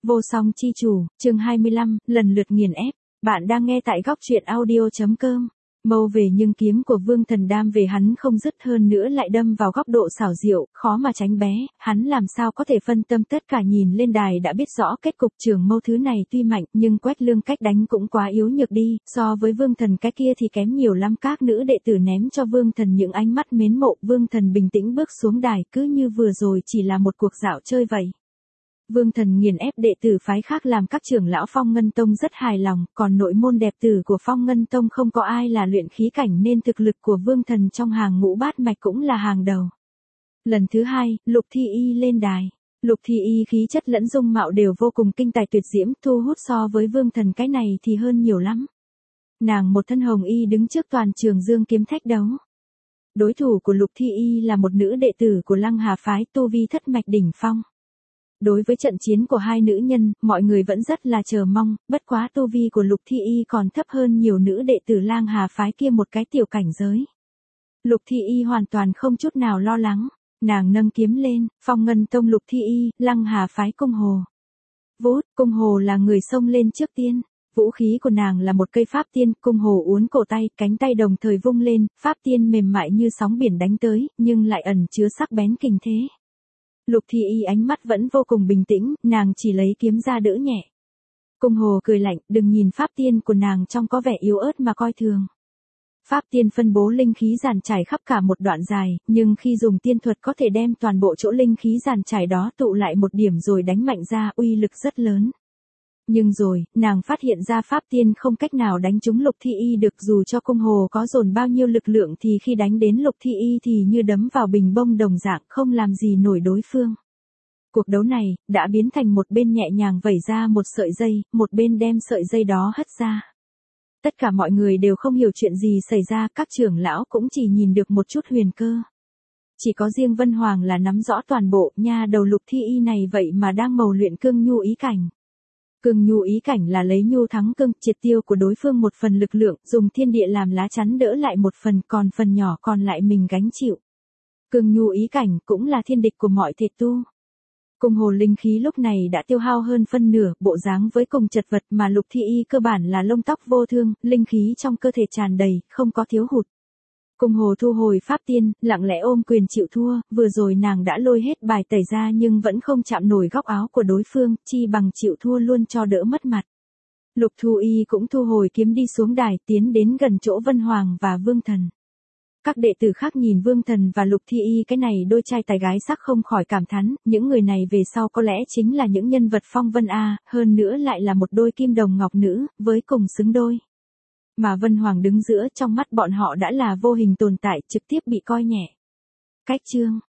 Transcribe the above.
Vô song chi chủ, chương 25, lần lượt nghiền ép. Bạn đang nghe tại góc truyện audio.com. Mâu về nhưng kiếm của Vương Thần đam về hắn không dứt, hơn nữa lại đâm vào góc độ xảo diệu, khó mà tránh bé, hắn làm sao có thể phân tâm, tất cả nhìn lên đài đã biết rõ kết cục. Trường Mâu thứ này tuy mạnh nhưng Quách Lương cách đánh cũng quá yếu nhược đi, so với Vương Thần cái kia thì kém nhiều lắm. Các nữ đệ tử ném cho Vương Thần những ánh mắt mến mộ. Vương Thần bình tĩnh bước xuống đài, cứ như vừa rồi chỉ là một cuộc dạo chơi vậy. Vương Thần nghiền ép đệ tử phái khác làm các trưởng lão Phong Ngân Tông rất hài lòng, còn nội môn đẹp tử của Phong Ngân Tông không có ai là luyện khí cảnh nên thực lực của Vương Thần trong hàng ngũ bát mạch cũng là hàng đầu. Lần thứ hai, Lục Thi Y lên đài. Lục Thi Y khí chất lẫn dung mạo đều vô cùng kinh tài tuyệt diễm, thu hút so với Vương Thần cái này thì hơn nhiều lắm. Nàng một thân hồng y đứng trước toàn trường dương kiếm thách đấu. Đối thủ của Lục Thi Y là một nữ đệ tử của Lăng Hà phái, tu vi thất mạch đỉnh phong. Đối với trận chiến của hai nữ nhân, mọi người vẫn rất là chờ mong, bất quá tu vi của Lục Thi Y còn thấp hơn nhiều nữ đệ tử Lang Hà phái kia một cái tiểu cảnh giới. Lục Thi Y hoàn toàn không chút nào lo lắng, nàng nâng kiếm lên, Phong Ngân Tông Lục Thi Y, Lăng Hà phái Cung Hồ. Vút, Cung Hồ là người xông lên trước tiên, vũ khí của nàng là một cây pháp tiên. Cung Hồ uốn cổ tay, cánh tay đồng thời vung lên, pháp tiên mềm mại như sóng biển đánh tới, nhưng lại ẩn chứa sắc bén kình thế. Lục Thi Y ánh mắt vẫn vô cùng bình tĩnh, nàng chỉ lấy kiếm ra đỡ nhẹ. Cung Hồ cười lạnh, đừng nhìn pháp tiên của nàng trông có vẻ yếu ớt mà coi thường. Pháp tiên phân bố linh khí giàn trải khắp cả một đoạn dài, nhưng khi dùng tiên thuật có thể đem toàn bộ chỗ linh khí giàn trải đó tụ lại một điểm rồi đánh mạnh ra, uy lực rất lớn. Nhưng rồi, nàng phát hiện ra pháp tiên không cách nào đánh trúng Lục Thi Y được, dù cho Cung Hồ có dồn bao nhiêu lực lượng thì khi đánh đến Lục Thi Y thì như đấm vào bình bông đồng dạng, không làm gì nổi đối phương. Cuộc đấu này, đã biến thành một bên nhẹ nhàng vẩy ra một sợi dây, một bên đem sợi dây đó hất ra. Tất cả mọi người đều không hiểu chuyện gì xảy ra, các trưởng lão cũng chỉ nhìn được một chút huyền cơ. Chỉ có riêng Vân Hoàng là nắm rõ toàn bộ, nha đầu Lục Thi Y này vậy mà đang mầu luyện cương nhu ý cảnh. Cương nhu ý cảnh là lấy nhu thắng cương, triệt tiêu của đối phương một phần lực lượng, dùng thiên địa làm lá chắn đỡ lại một phần, còn phần nhỏ còn lại mình gánh chịu. Cương nhu ý cảnh cũng là thiên địch của mọi thể tu. Cung Hồ linh khí lúc này đã tiêu hao hơn phân nửa, bộ dáng với cùng chật vật, mà Lục Thi Y cơ bản là lông tóc vô thương, linh khí trong cơ thể tràn đầy, không có thiếu hụt. Cung Hồ thu hồi pháp tiên, lặng lẽ ôm quyền chịu thua, vừa rồi nàng đã lôi hết bài tẩy ra nhưng vẫn không chạm nổi góc áo của đối phương, chi bằng chịu thua luôn cho đỡ mất mặt. Lục Thi Y cũng thu hồi kiếm đi xuống đài, tiến đến gần chỗ Vân Hoàng và Vương Thần. Các đệ tử khác nhìn Vương Thần và Lục Thi Y cái này đôi trai tài gái sắc không khỏi cảm thán, những người này về sau có lẽ chính là những nhân vật phong vân a, hơn nữa lại là một đôi kim đồng ngọc nữ, với cùng xứng đôi. Mà Vân Hoàng đứng giữa, trong mắt bọn họ đã là vô hình tồn tại, trực tiếp bị coi nhẹ. Cách chương